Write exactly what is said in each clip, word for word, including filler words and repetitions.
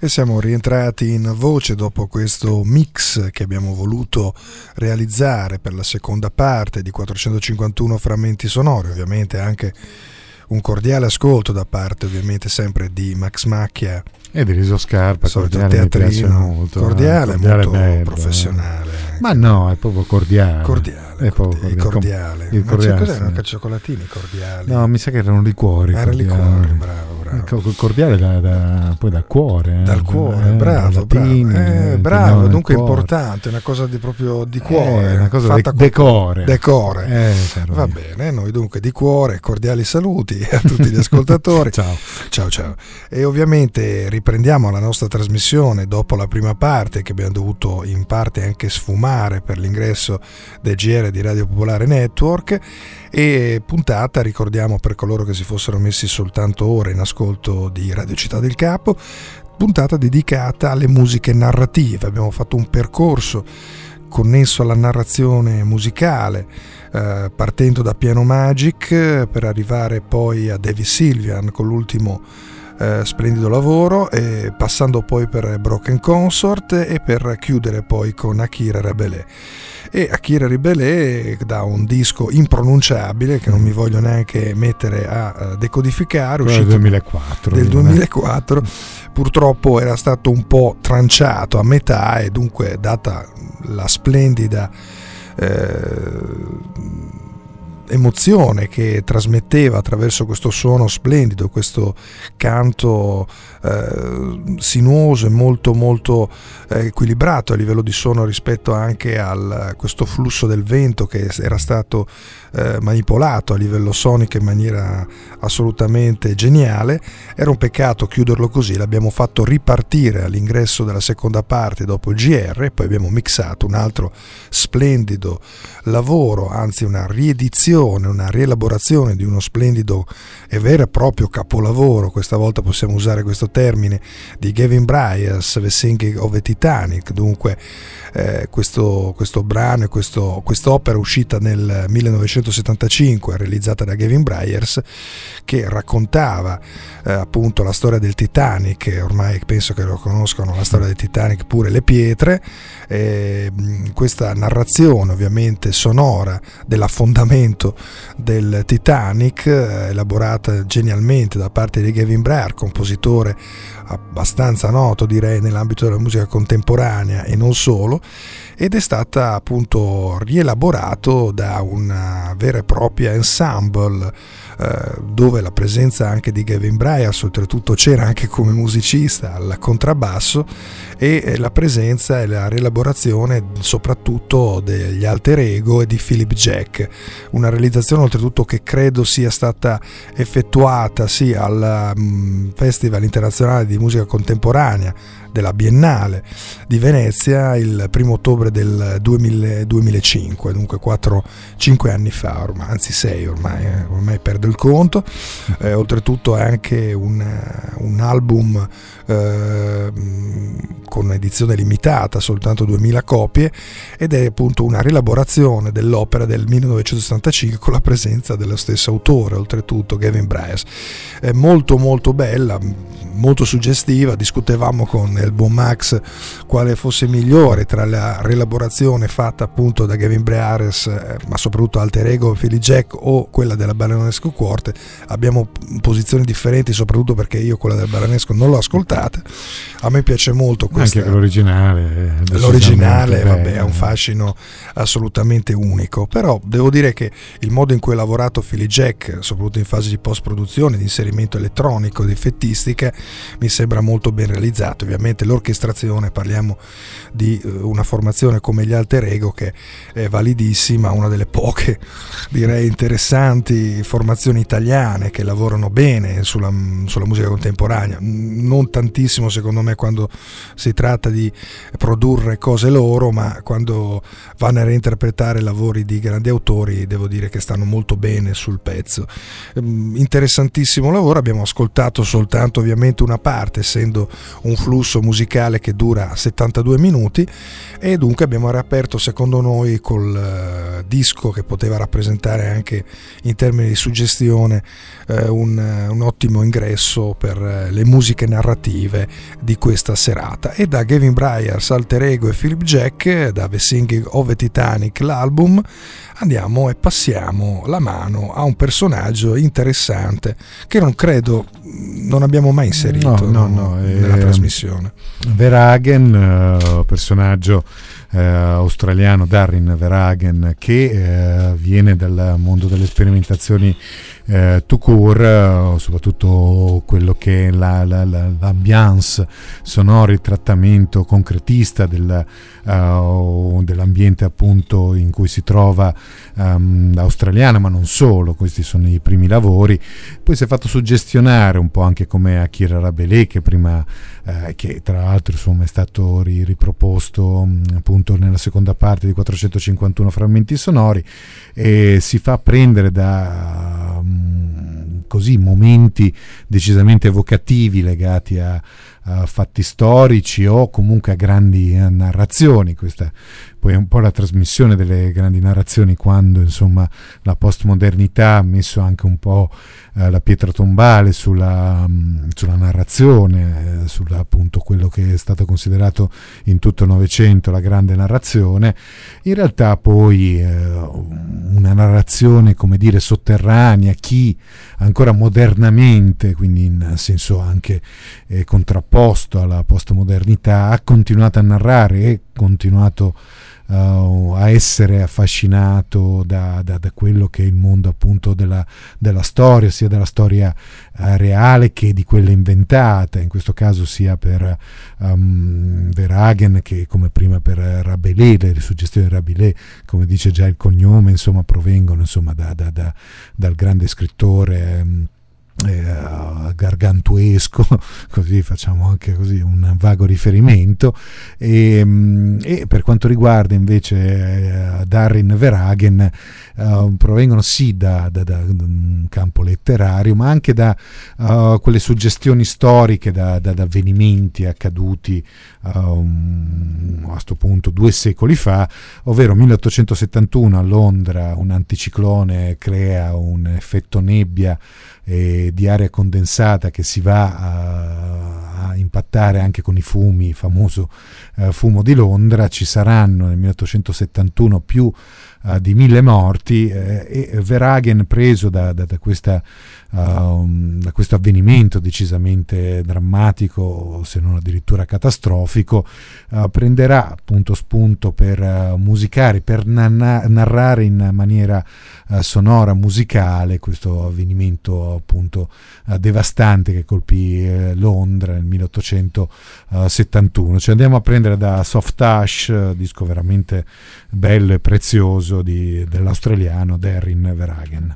E siamo rientrati in voce dopo questo mix che abbiamo voluto realizzare per la seconda parte di quattrocentocinquantuno frammenti sonori, ovviamente anche un cordiale ascolto da parte ovviamente sempre di Max Macchia e di Riso Scarpa, solito cordiale, teatrino, molto, cordiale, eh, cordiale molto bello, professionale. Eh. Ma no, è proprio cordiale. Cordiale, è proprio cordiale. cordiale. Il cordiale. Ma cos'erano? Sì. Cioccolatini cordiali? No, mi sa che erano liquori. Era liquori, bravo, bravo. Il cordiale da, da, poi dal cuore. Eh. Dal cuore, eh, bravo, latini, bravo. Eh, eh, bravo, dunque cuore. Importante, una cosa di proprio di cuore. Eh, una cosa fatta de- decore. Decore. Eh, Va bene, noi dunque di cuore, cordiali saluti a tutti gli ascoltatori. Ciao. Ciao, ciao. E ovviamente riprendiamo la nostra trasmissione dopo la prima parte che abbiamo dovuto in parte anche sfumare per l'ingresso del G R di Radio Popolare Network, e puntata, ricordiamo per coloro che si fossero messi soltanto ora in ascolto di Radio Città del Capo, puntata dedicata alle musiche narrative. Abbiamo fatto un percorso connesso alla narrazione musicale, eh, partendo da Piano Magic per arrivare poi a Davy Sylvian con l'ultimo eh, splendido lavoro, e passando poi per Broken Consort e per chiudere poi con Akira Rebelé. E Akira Rebelé da un disco impronunciabile che non mi voglio neanche mettere a decodificare, uscito del duemilaquattro, del duemilaquattro, purtroppo era stato un po' tranciato a metà, e dunque data la splendida eh, emozione che trasmetteva attraverso questo suono splendido, questo canto eh, sinuoso e molto molto eh, equilibrato a livello di suono rispetto anche a questo flusso del vento che era stato eh, manipolato a livello sonico in maniera assolutamente geniale. Era un peccato chiuderlo così, l'abbiamo fatto ripartire all'ingresso della seconda parte dopo il G R, poi abbiamo mixato un altro splendido lavoro, anzi una riedizione, una rielaborazione di uno splendido e vero e proprio capolavoro, questa volta possiamo usare questo termine, di Gavin Bryars, The Sinking of the Titanic. Dunque eh, questo, questo brano e questo, quest'opera uscita nel millenovecentosettantacinque, realizzata da Gavin Bryars, che raccontava eh, appunto la storia del Titanic. Ormai penso che lo conoscano la storia del Titanic pure le pietre. Eh, questa narrazione ovviamente sonora dell'affondamento del Titanic, eh, elaborata genialmente da parte di Gavin Bryars, compositore abbastanza noto direi nell'ambito della musica contemporanea e non solo, ed è stata appunto rielaborato da una vera e propria ensemble, eh, dove la presenza anche di Gavin Bryars oltretutto c'era anche come musicista al contrabbasso, e la presenza e la rielaborazione soprattutto degli alter ego e di Philip Jack, una realizzazione oltretutto che credo sia stata effettuata sì al um, Festival Internazionale di Musica Contemporanea della Biennale di Venezia il primo ottobre del duemila, duemilacinque, dunque quattro cinque anni fa ormai, anzi sei ormai, eh, ormai perdo il conto. Eh, oltretutto è anche un, un album eh, con edizione limitata, soltanto duemila copie, ed è appunto una rielaborazione dell'opera del millenovecentosettantacinque con la presenza dello stesso autore, oltretutto Gavin Bryars. È molto molto bella, molto suggestiva. Discutevamo con il buon Max quale fosse migliore tra la rielaborazione fatta appunto da Gavin Bryars, eh, ma soprattutto alter ego Philly Jack, o quella della Balanesco Quartet. Abbiamo posizioni differenti, soprattutto perché io quella del Balanesco non l'ho ascoltata. A me piace molto questa, anche l'originale l'originale vabbè, ha un fascino assolutamente unico, però devo dire che il modo in cui ha lavorato Philly Jack, soprattutto in fase di post produzione, di inserimento elettronico, di effettistica, mi sembra molto ben realizzato. Ovviamente l'orchestrazione, parliamo di una formazione come gli alter ego che è validissima, una delle poche direi interessanti formazioni italiane che lavorano bene sulla, sulla musica contemporanea, non tantissimo secondo me quando si tratta di produrre cose loro, ma quando vanno a reinterpretare lavori di grandi autori devo dire che stanno molto bene sul pezzo. Interessantissimo lavoro. Abbiamo ascoltato soltanto ovviamente solamente una parte, essendo un flusso musicale che dura settantadue minuti, e dunque abbiamo riaperto secondo noi col uh, disco che poteva rappresentare anche in termini di suggestione uh, un, uh, un ottimo ingresso per uh, le musiche narrative di questa serata. E da Gavin Bryars, Alter Ego e Philip Jack, da The Singing of the Titanic, l'album, andiamo e passiamo la mano a un personaggio interessante che non credo non abbiamo mai inserito no, no, no, nella eh, trasmissione. Verhagen, uh, personaggio uh, australiano, Darren Verhagen, che uh, viene dal mondo delle sperimentazioni uh, tout court, uh, soprattutto quello che è la, la, la, l'ambiance sonora, il trattamento concretista del, uh, dell'ambiente appunto in cui si trova um, australiana, ma non solo. Questi sono i primi lavori. Poi si è fatto suggestionare un po' anche come Akira Rabelais, che prima eh, che tra l'altro insomma è stato ri- riproposto mh, appunto nella seconda parte di quattrocentocinquantuno frammenti sonori, e si fa prendere da mh, così momenti decisamente evocativi legati a, a fatti storici o comunque a grandi a narrazioni. Questa poi è un po' la trasmissione delle grandi narrazioni, quando insomma la postmodernità ha messo anche un po' eh, la pietra tombale sulla, mh, sulla narrazione, eh, sulla appunto quello che è stato considerato in tutto il Novecento la grande narrazione. In realtà poi eh, una narrazione, come dire, sotterranea, chi ancora modernamente, quindi in senso anche eh, contrapposto alla postmodernità, ha continuato a narrare e continuato Uh, a essere affascinato da, da, da quello che è il mondo appunto della, della storia, sia della storia uh, reale che di quella inventata, in questo caso sia per um, Verhagen che come prima per Rabelais. Le suggestioni di Rabelais, come dice già il cognome, insomma provengono insomma da, da, da, dal grande scrittore um, Eh, gargantuesco, così facciamo anche così un vago riferimento. E, e per quanto riguarda invece eh, Darren Verhagen, eh, provengono sì da, da, da un campo letterario, ma anche da uh, quelle suggestioni storiche, da, da, da avvenimenti accaduti um, a sto punto due secoli fa, ovvero milleottocentosettantuno a Londra un anticiclone crea un effetto nebbia e di aria condensata che si va a, a impattare anche con i fumi, il famoso uh, fumo di Londra. Ci saranno nel milleottocentosettantuno più uh, di mille morti, eh, e Verhagen, preso da, da, da, questa, uh, da questo avvenimento decisamente drammatico, se non addirittura catastrofico, uh, prenderà appunto spunto per uh, musicare, per nanna- narrare in maniera uh, sonora, musicale, questo avvenimento appunto uh, devastante che colpì uh, Londra nel milleottocentosettantuno. Ci andiamo a prendere da Soft Touch, uh, disco veramente bello e prezioso di, dell'australiano Darren Verhagen.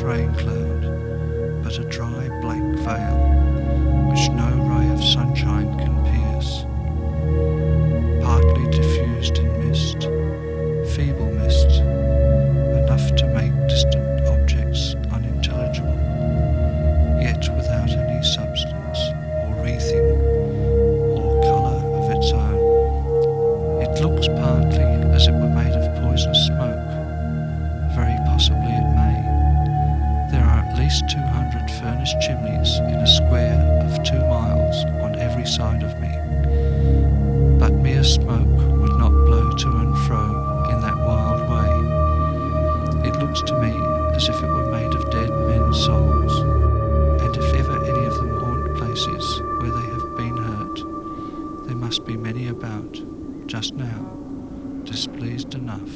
rain cloud, but a dry black veil which no ray of sunshine can pierce. Partly diffused in mist, feeble mist, enough to make distant objects unintelligible, yet without any substance or wreathing or colour of its own. It looks partly as it were made of poisonous smoke. Very possibly it may. There are at least two hundred furnace chimneys in a square of two miles on every side of me. But mere smoke would not blow to and fro in that wild way. It looks to me as if it were made of dead men's souls, and if ever any of them haunt places where they have been hurt, there must be many about, just now, displeased enough.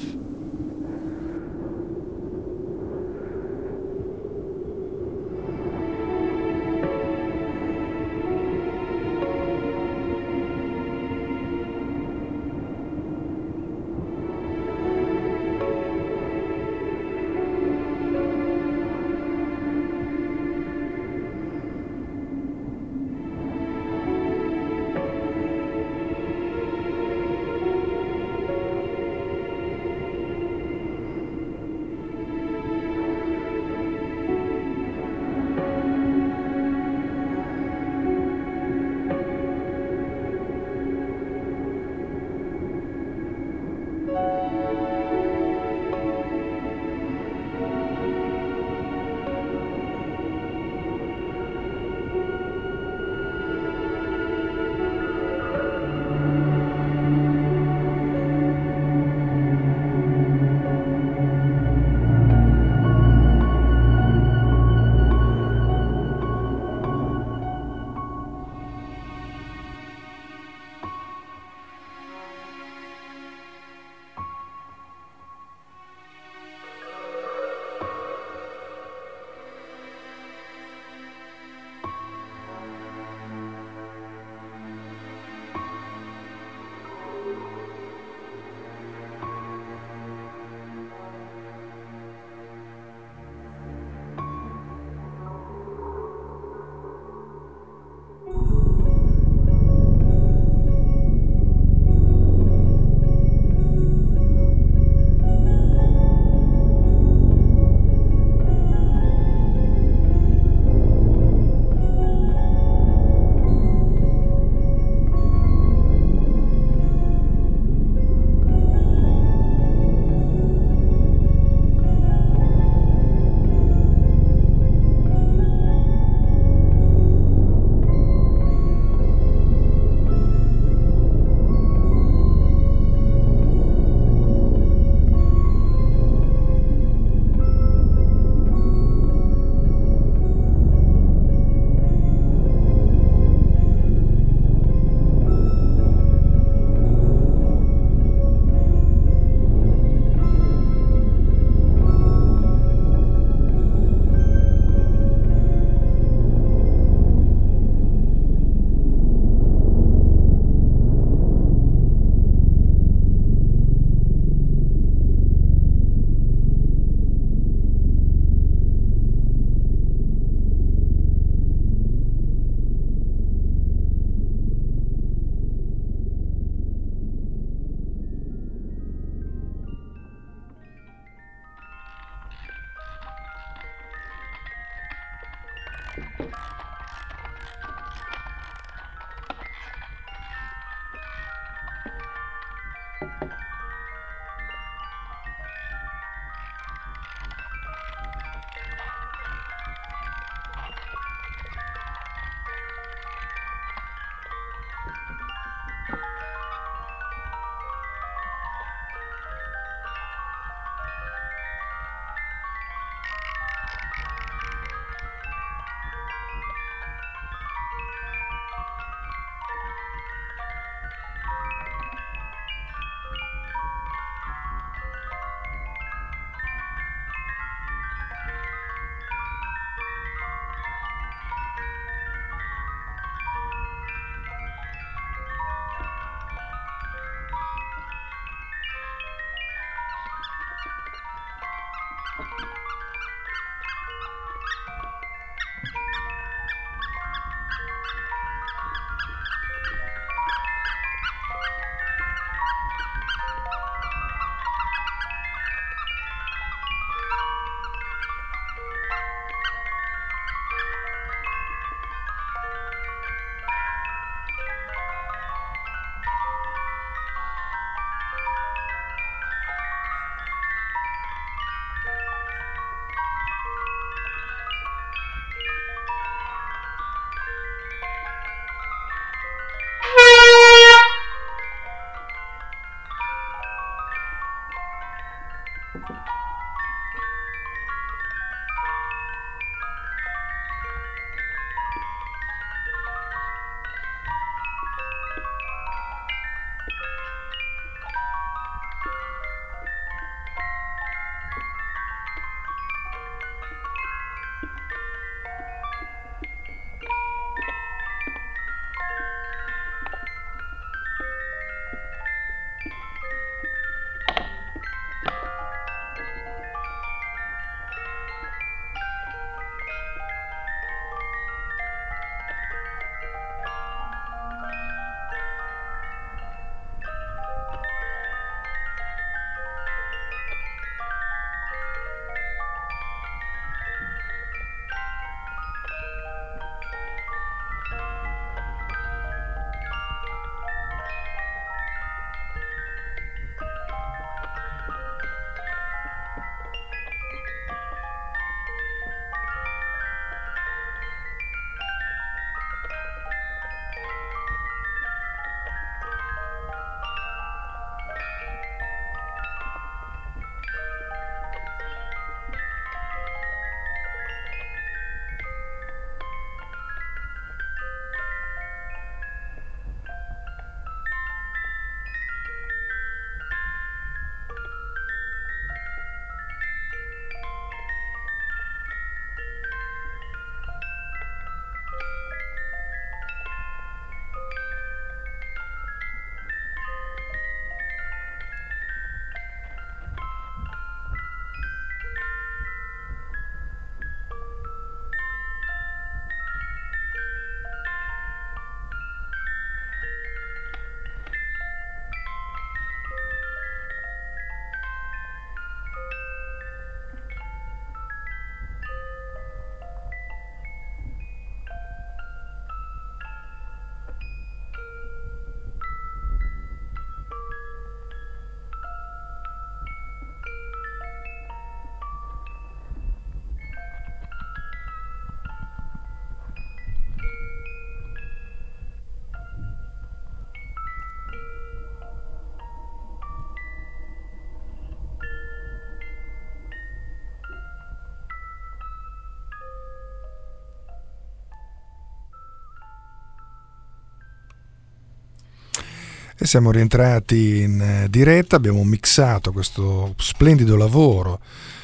E siamo rientrati in diretta, abbiamo mixato questo splendido lavoro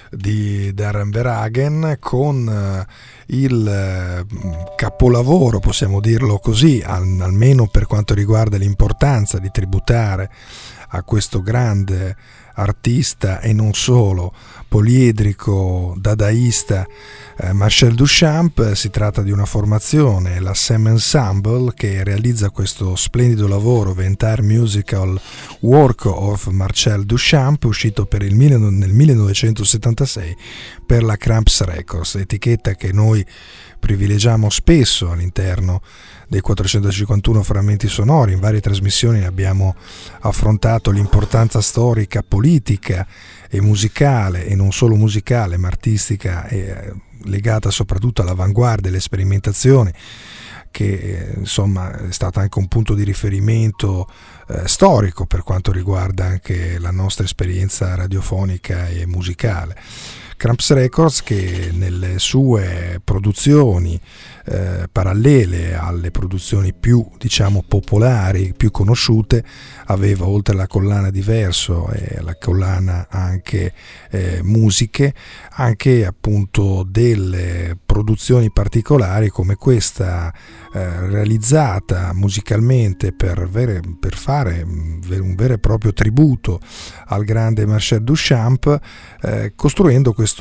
di Darren Verhagen con il capolavoro, possiamo dirlo così, almeno per quanto riguarda l'importanza di tributare a questo grande artista e non solo, poliedrico, dadaista, eh, Marcel Duchamp. Si tratta di una formazione, la Sam Ensemble, che realizza questo splendido lavoro, The Entire Musical Work of Marcel Duchamp, uscito per il nel millenovecentosettantasei per la Cramps Records, etichetta che noi privilegiamo spesso all'interno dei quattrocentocinquantuno frammenti sonori. In varie trasmissioni abbiamo affrontato l'importanza storica, politica e musicale, e non solo musicale ma artistica, e legata soprattutto all'avanguardia e alle sperimentazioni, che insomma è stata anche un punto di riferimento eh, storico per quanto riguarda anche la nostra esperienza radiofonica e musicale. Cramps Records, che nelle sue produzioni eh, parallele alle produzioni più, diciamo, popolari, più conosciute, aveva, oltre alla collana di verso e alla collana anche eh, musiche, anche appunto delle produzioni particolari come questa eh, realizzata musicalmente per, vere, per fare un vero e proprio tributo al grande Marcel Duchamp, eh, costruendo questo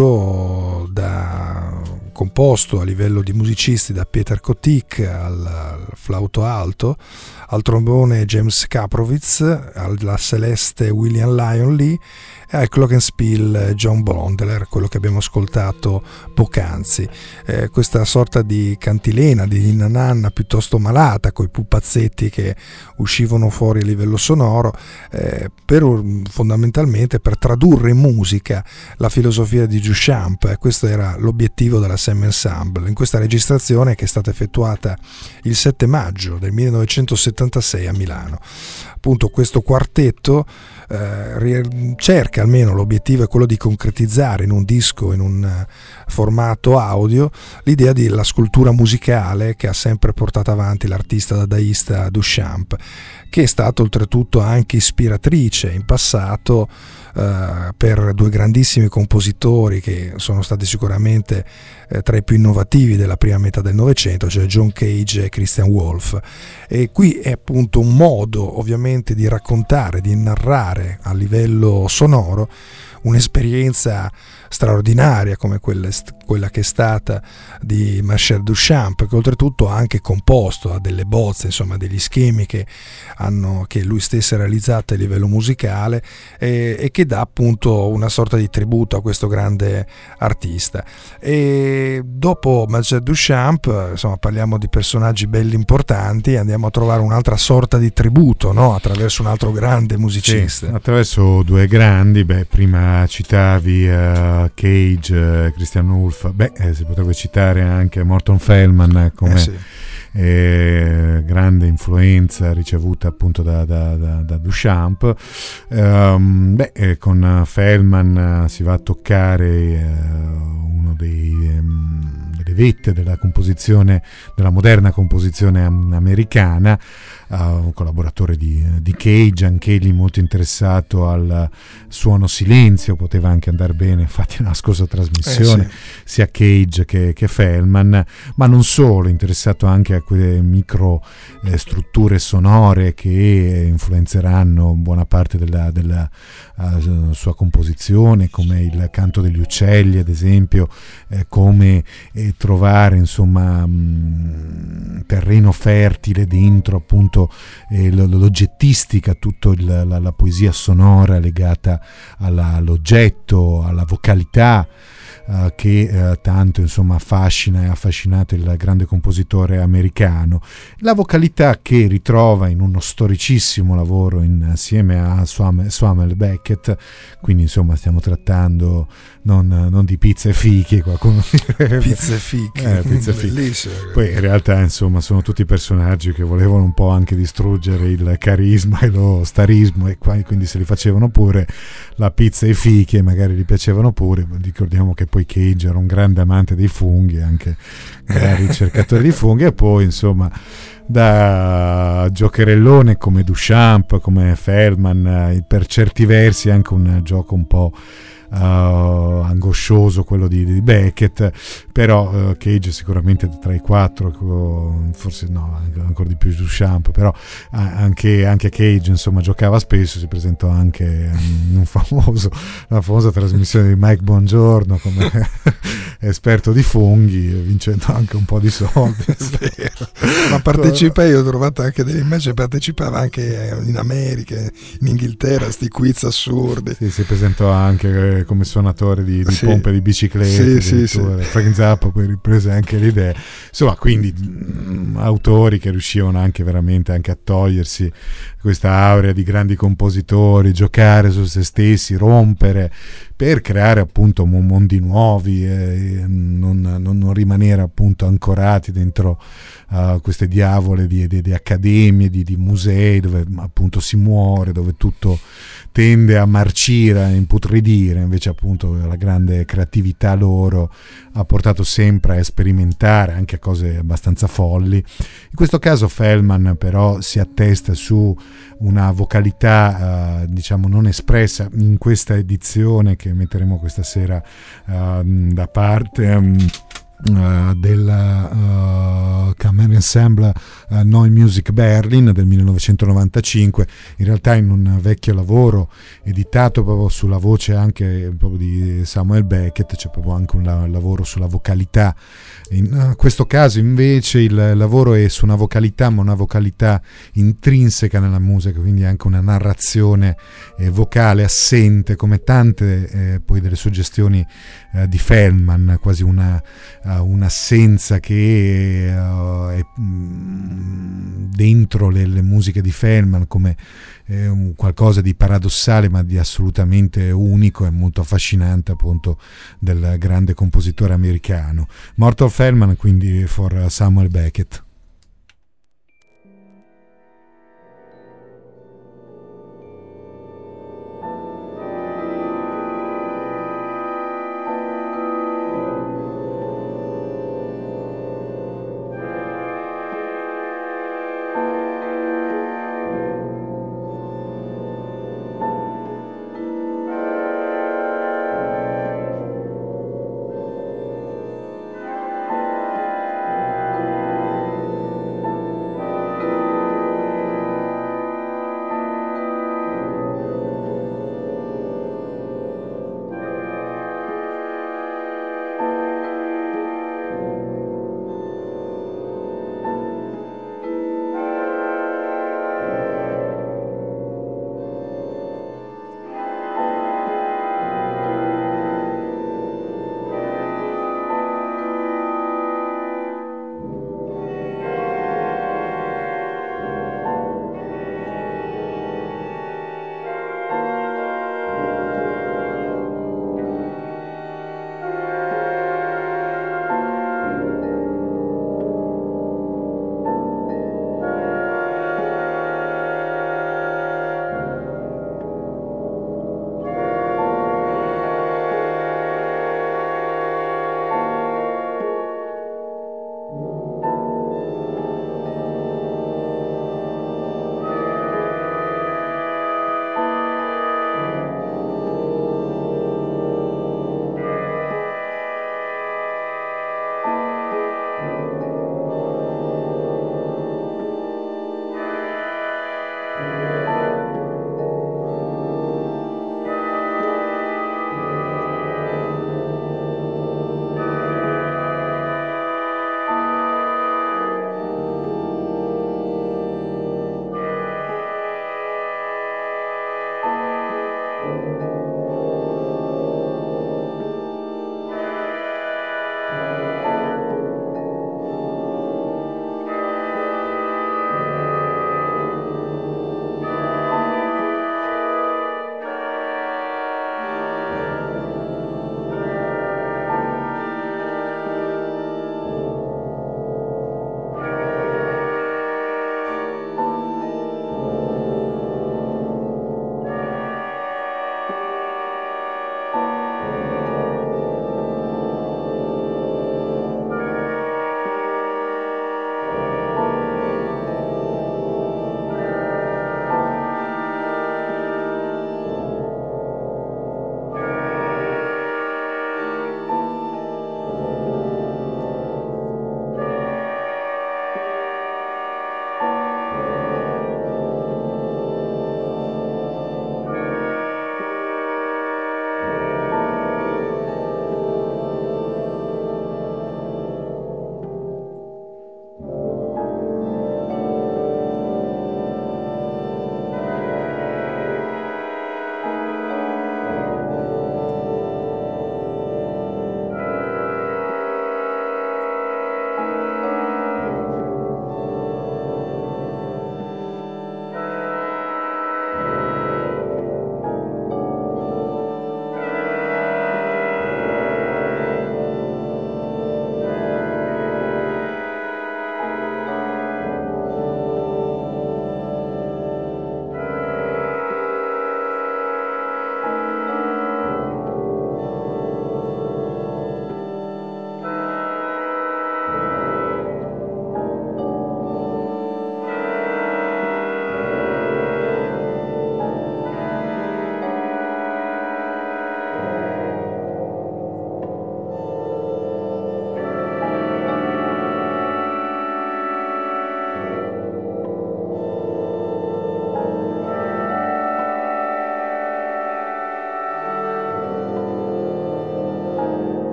disco da, composto a livello di musicisti da Peter Kotik al, al flauto alto, al trombone James Kaprowitz, alla celeste William Lyon Lee e al glockenspiel John Blondler, quello che abbiamo ascoltato poc'anzi. Eh, questa sorta di cantilena, di ninna nanna piuttosto malata, coi pupazzetti che uscivano fuori a livello sonoro, eh, per, fondamentalmente per tradurre in musica la filosofia di Duchamp. Eh, questo era l'obiettivo della Sam Ensemble in questa registrazione, che è stata effettuata il sette maggio del millenovecentosettantasei a Milano. Appunto questo quartetto eh, cerca che almeno l'obiettivo è quello di concretizzare in un disco, in un formato audio, l'idea della scultura musicale che ha sempre portato avanti l'artista dadaista Duchamp, che è stato oltretutto anche ispiratrice in passato eh, per due grandissimi compositori che sono stati sicuramente eh, tra i più innovativi della prima metà del Novecento, cioè John Cage e Christian Wolff. E qui è appunto un modo ovviamente di raccontare, di narrare a livello sonoro un'esperienza straordinaria come quella, quella che è stata di Marcel Duchamp, che oltretutto ha anche composto, ha delle bozze, insomma degli schemi che, hanno, che lui stesso ha realizzato a livello musicale e, e che dà appunto una sorta di tributo a questo grande artista. E dopo Marcel Duchamp, insomma, parliamo di personaggi belli importanti, andiamo a trovare un'altra sorta di tributo, no? Attraverso un altro grande musicista. Sì, attraverso due grandi, beh, prima citavi uh, Cage, uh, Christian Wolff, beh, eh, si potrebbe citare anche Morton Feldman come eh sì. eh, grande influenza ricevuta appunto da, da, da, da Duchamp. Um, beh, eh, con Feldman uh, si va a toccare uh, uno dei um, delle vette della composizione, della moderna composizione am- americana. Uh, un collaboratore di, di Cage, anche egli molto interessato al suono silenzio, poteva anche andare bene infatti nella scorsa trasmissione, eh sì. sia Cage che, che Feldman, ma non solo, interessato anche a quelle micro eh, strutture sonore che influenzeranno buona parte della, della uh, sua composizione, come il canto degli uccelli ad esempio, eh, come eh, trovare insomma mh, terreno fertile dentro appunto Eh, l'oggettistica, tutta la, la poesia sonora legata alla, all'oggetto, alla vocalità uh, che uh, tanto insomma affascina e ha affascinato il grande compositore americano. La vocalità che ritrova in uno storicissimo lavoro insieme a Samuel Beckett, quindi insomma stiamo trattando non, non di pizza e fichi, qualcuno direbbe. Pizza e fichi, eh, pizza e fichi. Bellissimo. Poi in realtà insomma sono tutti personaggi che volevano un po' anche distruggere il carisma e lo starismo, e quindi se li facevano pure la pizza e i fichi e magari gli piacevano pure. Ricordiamo che poi Cage era un grande amante dei funghi, anche grande ricercatore di funghi, e poi insomma da giocherellone come Duchamp, come Feldman, per certi versi anche un gioco un po' Uh, angoscioso quello di, di Beckett, però uh, Cage sicuramente tra i quattro, forse no, ancora di più Duchamp, però uh, anche, anche Cage insomma giocava spesso, si presentò anche in un famoso, una famosa trasmissione di Mike Bongiorno come esperto di funghi, vincendo anche un po' di soldi. Ma partecipa, io ho trovato anche delle immagini, partecipava anche in America, in Inghilterra, sti quiz assurdi. Sì, si presentò anche come suonatore di, di sì. pompe di biciclette, sì, sì, sì. Frank Zappa poi riprese anche l'idea, insomma, quindi mh, autori che riuscivano anche veramente anche a togliersi questa aurea di grandi compositori, giocare su se stessi, rompere per creare appunto mondi nuovi, e non, non, non rimanere appunto ancorati dentro uh, queste diavole di, di, di accademie, di, di musei dove appunto si muore, dove tutto tende a marcire, a imputridire. Invece appunto la grande creatività loro ha portato sempre a sperimentare anche cose abbastanza folli. In questo caso Feldman però si attesta su una vocalità uh, diciamo non espressa in questa edizione che metteremo questa sera uh, da parte um, Uh, della uh, Kammer Ensemble uh, Neue Musik Berlin del millenovecentonovantacinque, in realtà in un vecchio lavoro editato proprio sulla voce anche proprio di Samuel Beckett, c'è proprio anche un la- lavoro sulla vocalità. In uh, questo caso invece il lavoro è su una vocalità, ma una vocalità intrinseca nella musica, quindi anche una narrazione eh, vocale assente, come tante eh, poi delle suggestioni eh, di Feldman, quasi una Uh, un'assenza che uh, è mh, dentro le, le musiche di Feldman come eh, un qualcosa di paradossale ma di assolutamente unico e molto affascinante appunto del grande compositore americano. Morton Feldman quindi for Samuel Beckett.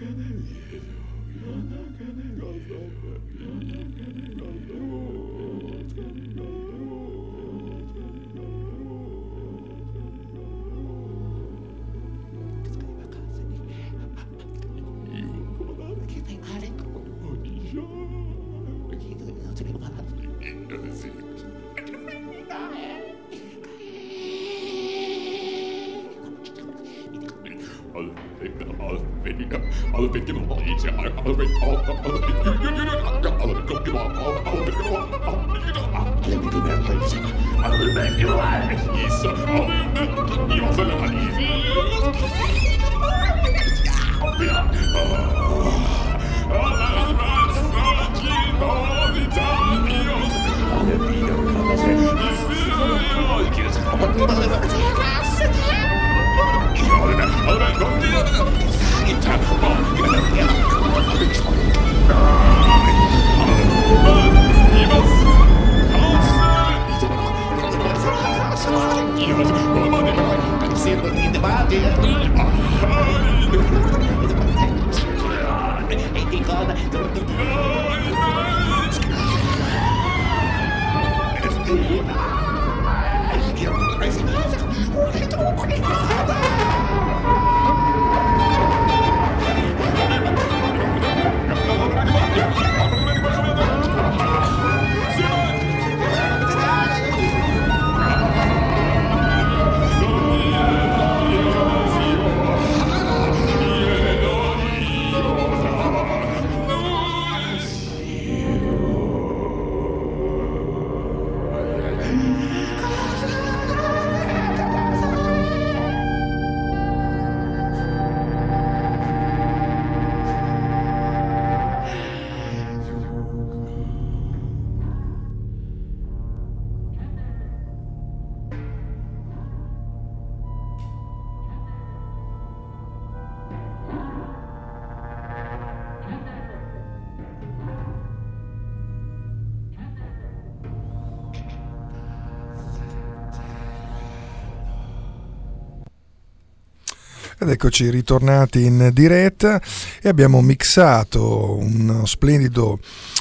Ed eccoci ritornati in diretta e abbiamo mixato uno splendido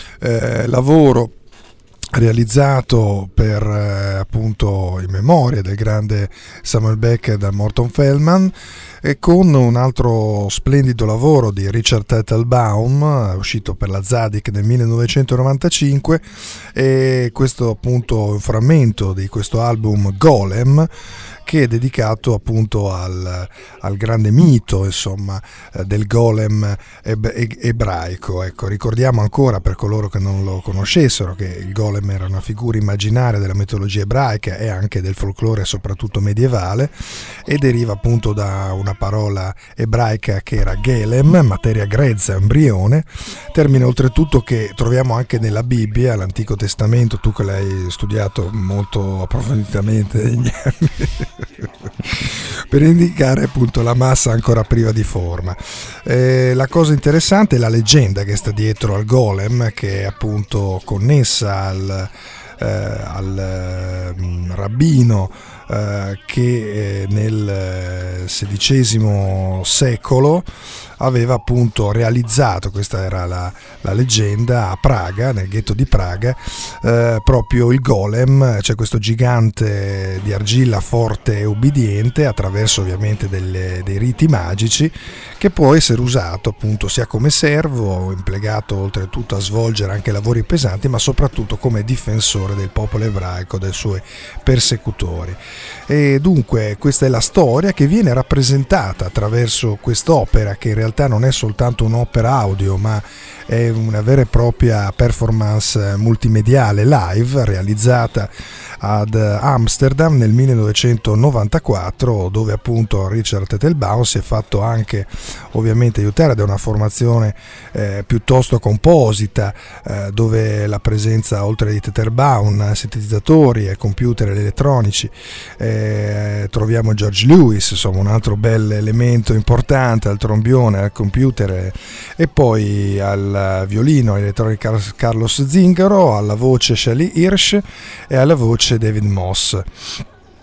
eh, lavoro realizzato per eh, appunto in memoria del grande Samuel Beckett da Morton Feldman, e con un altro splendido lavoro di Richard Teitelbaum uscito per la Tzadik nel millenovecentonovantacinque, e questo appunto un frammento di questo album Golem, che è dedicato appunto al, al grande mito, insomma, eh, del golem eb- ebraico. Ecco, ricordiamo ancora, per coloro che non lo conoscessero, che il golem era una figura immaginaria della mitologia ebraica e anche del folklore soprattutto medievale, e deriva appunto da una parola ebraica che era gelem, materia grezza, embrione, termine oltretutto che troviamo anche nella Bibbia, l'Antico Testamento, tu che l'hai studiato molto approfonditamente negli anni, per indicare appunto la massa ancora priva di forma. Eh, la cosa interessante è la leggenda che sta dietro al golem, che è appunto connessa al, eh, al eh, rabbino eh, che eh, nel sedicesimo secolo aveva appunto realizzato, questa era la, la leggenda, a Praga, nel ghetto di Praga, eh, proprio il golem, cioè questo gigante di argilla forte e ubbidiente, attraverso ovviamente delle, dei riti magici, che può essere usato appunto sia come servo, impiegato oltretutto a svolgere anche lavori pesanti, ma soprattutto come difensore del popolo ebraico, dai suoi persecutori. E dunque questa è la storia che viene rappresentata attraverso quest'opera, che in realtà non è soltanto un'opera audio, ma è una vera e propria performance multimediale live realizzata ad Amsterdam nel millenovecentonovantaquattro, dove appunto Richard Teitelbaum si è fatto anche ovviamente aiutare da una formazione eh, piuttosto composita, eh, dove la presenza, oltre di Teitelbaum, sintetizzatori e computer elettronici, eh, troviamo George Lewis, insomma un altro bel elemento importante, al trombione, al computer, e poi al violino elettronico Carlos Zingaro, alla voce Shelley Hirsch e alla voce David Moss.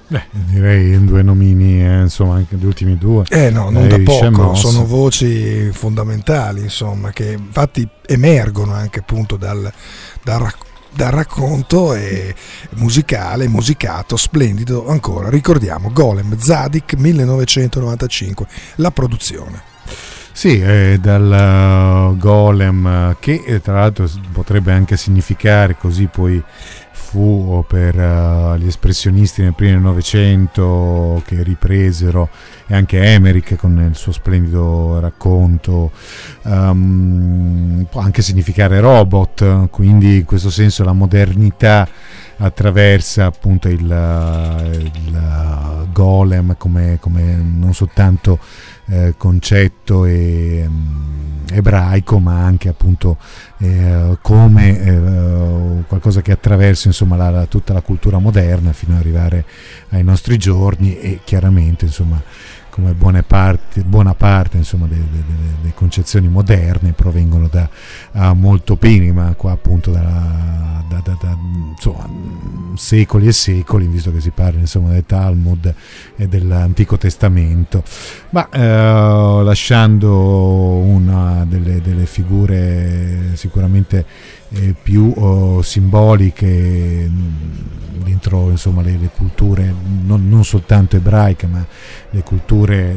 Beh, direi due nomini, eh, insomma, anche gli ultimi due. Eh no, non eh, da poco, Shamos. sono voci fondamentali, insomma, che infatti emergono anche appunto dal, dal, rac- dal racconto e musicale, musicato, splendido ancora. Ricordiamo Golem, Tzadik, millenovecentonovantacinque, la produzione. Sì, eh, dal uh, Golem, che eh, tra l'altro potrebbe anche significare, così poi fu per uh, gli espressionisti nel primo Novecento che ripresero, e anche Emmerich con il suo splendido racconto, um, può anche significare robot, quindi in questo senso la modernità attraversa appunto il, il golem come, come non soltanto eh, concetto e, um, ebraico, ma anche appunto eh, come eh, qualcosa che attraversa insomma la, la, tutta la cultura moderna fino ad arrivare ai nostri giorni, e chiaramente insomma come buone parti, buona parte insomma delle, delle, delle concezioni moderne provengono da uh, molto prima, qua appunto da, da, da, da insomma, secoli e secoli, visto che si parla insomma del Talmud e dell'Antico Testamento, ma uh, lasciando una delle, delle figure sicuramente eh, più oh, simboliche mh, dentro insomma le, le culture non, non soltanto ebraiche, ma le culture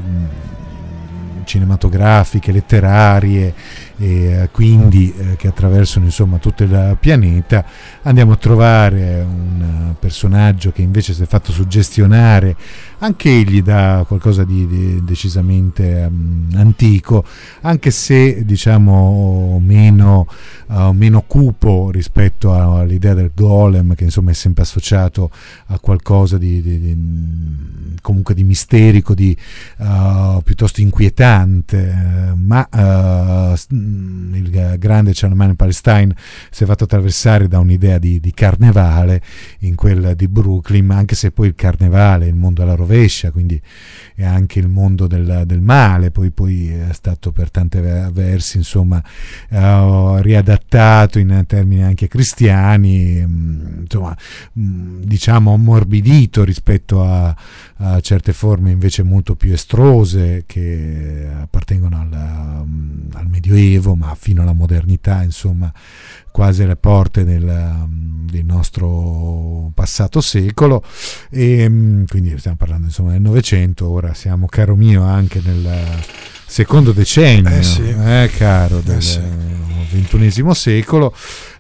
mh, cinematografiche, letterarie, e quindi eh, che attraversano insomma tutto il pianeta. Andiamo a trovare un personaggio che invece si è fatto suggestionare anche egli da qualcosa di, di decisamente um, antico, anche se diciamo meno, uh, meno cupo rispetto a, all'idea del golem, che insomma è sempre associato a qualcosa di, di, di comunque di misterico, di uh, piuttosto inquietante, uh, ma uh, il grande Charlemagne Palestine si è fatto attraversare da un'idea di, di carnevale in quella di Brooklyn, anche se poi il carnevale è il mondo alla rovescia, quindi è anche il mondo del, del male, poi, poi è stato per tanti versi insomma uh, riadattato in termini anche cristiani, mh, insomma mh, diciamo ammorbidito rispetto a, a certe forme invece molto più estrose che appartengono al, um, al Medioevo, ma fino alla modernità, insomma quasi alle porte del, del nostro passato secolo, e quindi stiamo parlando insomma del Novecento. Ora siamo, caro mio, anche nel secondo decennio, eh sì. eh, caro, del eh sì. ventunesimo secolo.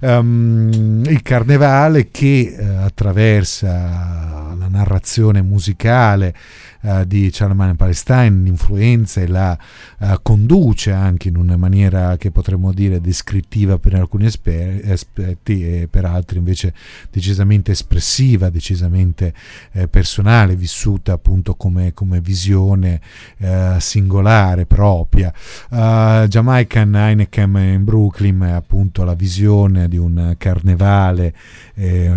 Um, il carnevale che uh, attraversa la narrazione musicale uh, di Charlemagne Palestine, l'influenza, e la uh, conduce anche in una maniera che potremmo dire descrittiva per alcuni esper- aspetti, e per altri invece decisamente espressiva, decisamente eh, personale, vissuta appunto come, come visione eh, singolare propria. uh, Jamaican Heineken in Brooklyn è appunto la visione di un carnevale eh,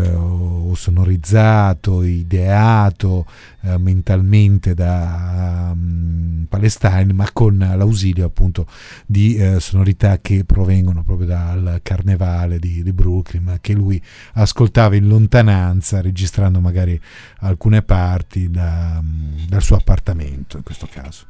sonorizzato, ideato eh, mentalmente da um, Palestine, ma con l'ausilio appunto di eh, sonorità che provengono proprio dal carnevale di, di Brooklyn, che lui ascoltava in lontananza, registrando magari alcune parti da, dal suo appartamento in questo caso.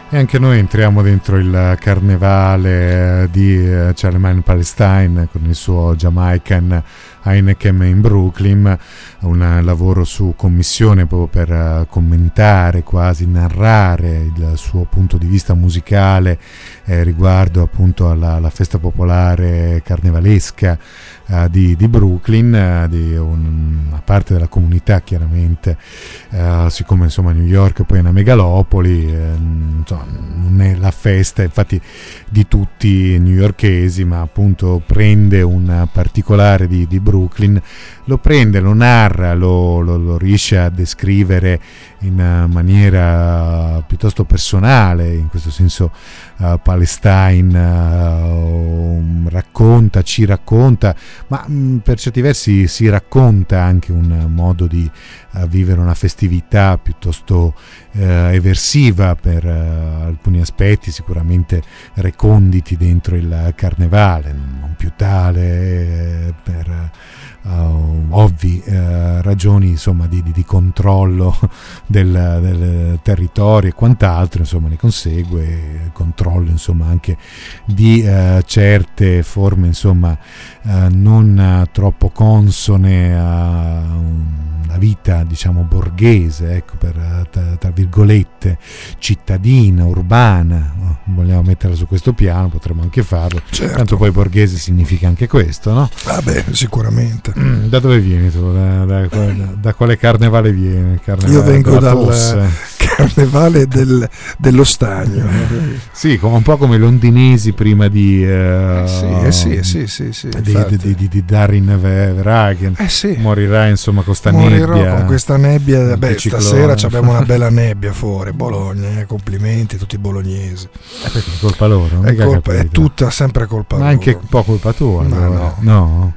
E anche noi entriamo dentro il carnevale di Charlemagne Palestine con il suo Jamaican Heineken in Brooklyn, un lavoro su commissione proprio per commentare, quasi narrare il suo punto di vista musicale eh, riguardo appunto alla, alla festa popolare carnevalesca eh, di, di Brooklyn, eh, di un, una parte della comunità chiaramente, eh, siccome insomma New York poi è una megalopoli, eh, insomma, non è la festa infatti di tutti i newyorkesi, ma appunto prende un particolare di, di Brooklyn, lo prende, lo narra, lo, lo, lo riesce a descrivere in maniera piuttosto personale, in questo senso uh, Palestine uh, racconta, ci racconta, ma mh, per certi versi si racconta anche un modo di uh, vivere una festività piuttosto uh, eversiva per uh, alcuni aspetti, sicuramente reconditi dentro il carnevale, non più tale eh, per Uh, ovvi uh, ragioni insomma di, di, di controllo del, del territorio e quant'altro, insomma ne consegue controllo insomma anche di uh, certe forme insomma uh, non uh, troppo consone a una vita diciamo borghese, ecco, per tra, tra virgolette cittadina, urbana, no? Vogliamo metterla su questo piano, potremmo anche farlo, certo. Tanto poi borghese significa anche questo, no? Vabbè, sicuramente. Mm, da dove vieni tu? Da, da, da, da quale carnevale vieni? Carnevale Io vengo dal tosse. carnevale del, dello stagno. Sì, un po' come i londinesi prima di uh, eh sì, eh sì, eh sì, sì, sì, di, di, di, di Darin Verhagen. Eh sì. Morirà insomma con sta Morirò nebbia, con questa nebbia. Beh, ciclone. Stasera abbiamo una bella nebbia fuori Bologna, eh, complimenti a tutti i bolognesi. Eh, perché è colpa loro? È, colpa, è tutta sempre colpa ma loro. anche un po' colpa tua. Ma allora. no. no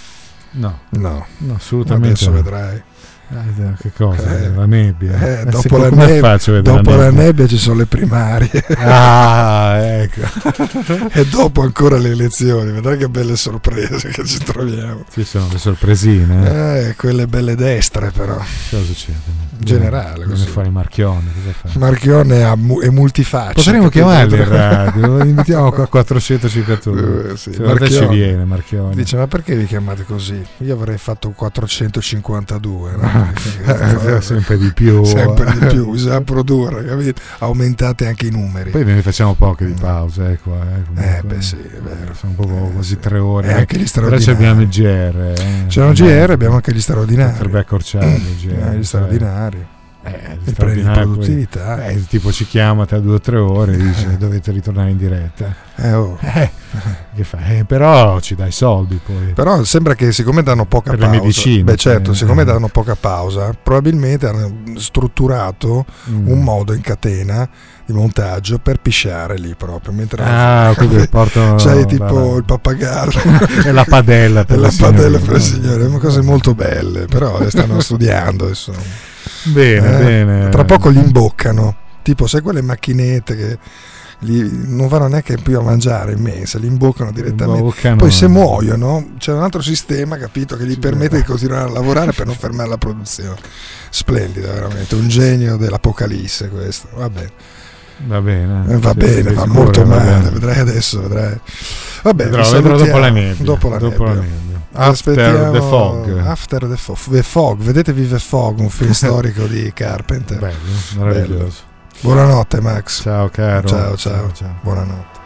no no no assolutamente adesso no. vedrai. Eh, che cosa? Eh, la nebbia. Eh, Eh, dopo se, la, come neb- faccio a vedere dopo la la nebbia? nebbia ci sono le primarie. Ah, ecco. E dopo ancora le elezioni. Vedrai che belle sorprese che ci troviamo. Ci sono le sorpresine. Eh, quelle belle destre però. Cosa succede? Generale, come così. fare Marchione? Cosa fa? Marchione ha mu- è multifaccia. Potremmo capito? chiamarlo in radio, lo invitiamo qua a quattrocentocinquantuno. Eh, sì. Secondo te ci viene Marchione? Dice, ma perché vi chiamate così? Io avrei fatto quattrocentocinquantadue, no? Sempre di più. Sempre di più, bisogna produrre, capito? Aumentate anche i numeri. Poi ne facciamo poche di pause, eh, qua, eh, comunque, eh beh sì, è vero. Sono proprio eh, così sì. tre ore. E anche gli Però straordinari. ci abbiamo il G R. Eh. C'è un G R, abbiamo anche gli straordinari. Potrebbe accorciare il G R. Eh, gli straordinari. Eh, Il premio di produttività. Poi, eh, tipo ci chiama tra due o tre ore e dice dovete ritornare in diretta. Eh, oh. Eh, che fa? Eh, però ci dai soldi poi. Però sembra che siccome danno poca Per pausa, le medicine, beh certo, eh. siccome danno poca pausa, probabilmente hanno strutturato Mm. un modo in catena di montaggio per pisciare lì proprio. Mentre Ah, quindi portano c'hai tipo la- il pappagallo e la padella e per la le padella signorine. per le signore, sono cose molto belle, però le stanno studiando adesso. Bene, Eh, bene. Tra poco li imboccano, tipo sai quelle macchinette che li, non vanno neanche più a mangiare in mensa, li imboccano direttamente. Imboccano. Poi se muoiono c'è un altro sistema, capito, che gli Sì, permette vero. di continuare a lavorare per non fermare la produzione. Splendido, veramente, un genio dell'apocalisse questo. Va bene, Va bene. Eh, va Sì, bene, sei va sicuro, molto va male, bene. vedrai adesso, vedrai. Vabbè, Vedrò, vi vedrò dopo salutiamo. la nebbia. Dopo la Dopo la nebbia. nebbia. After Aspettiamo- the fog. After the fog. The Fog, vedetevi The Fog, un film storico di Carpenter. Bello, meraviglioso. Buonanotte Max. Ciao caro. Ciao, ciao. ciao. Buonanotte.